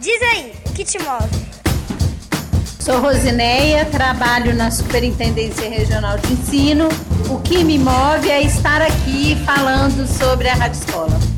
Diz aí, o que te move? Sou Rosineia, trabalho na Superintendência Regional de Ensino. O que me move é estar aqui falando sobre a Rádio Escola.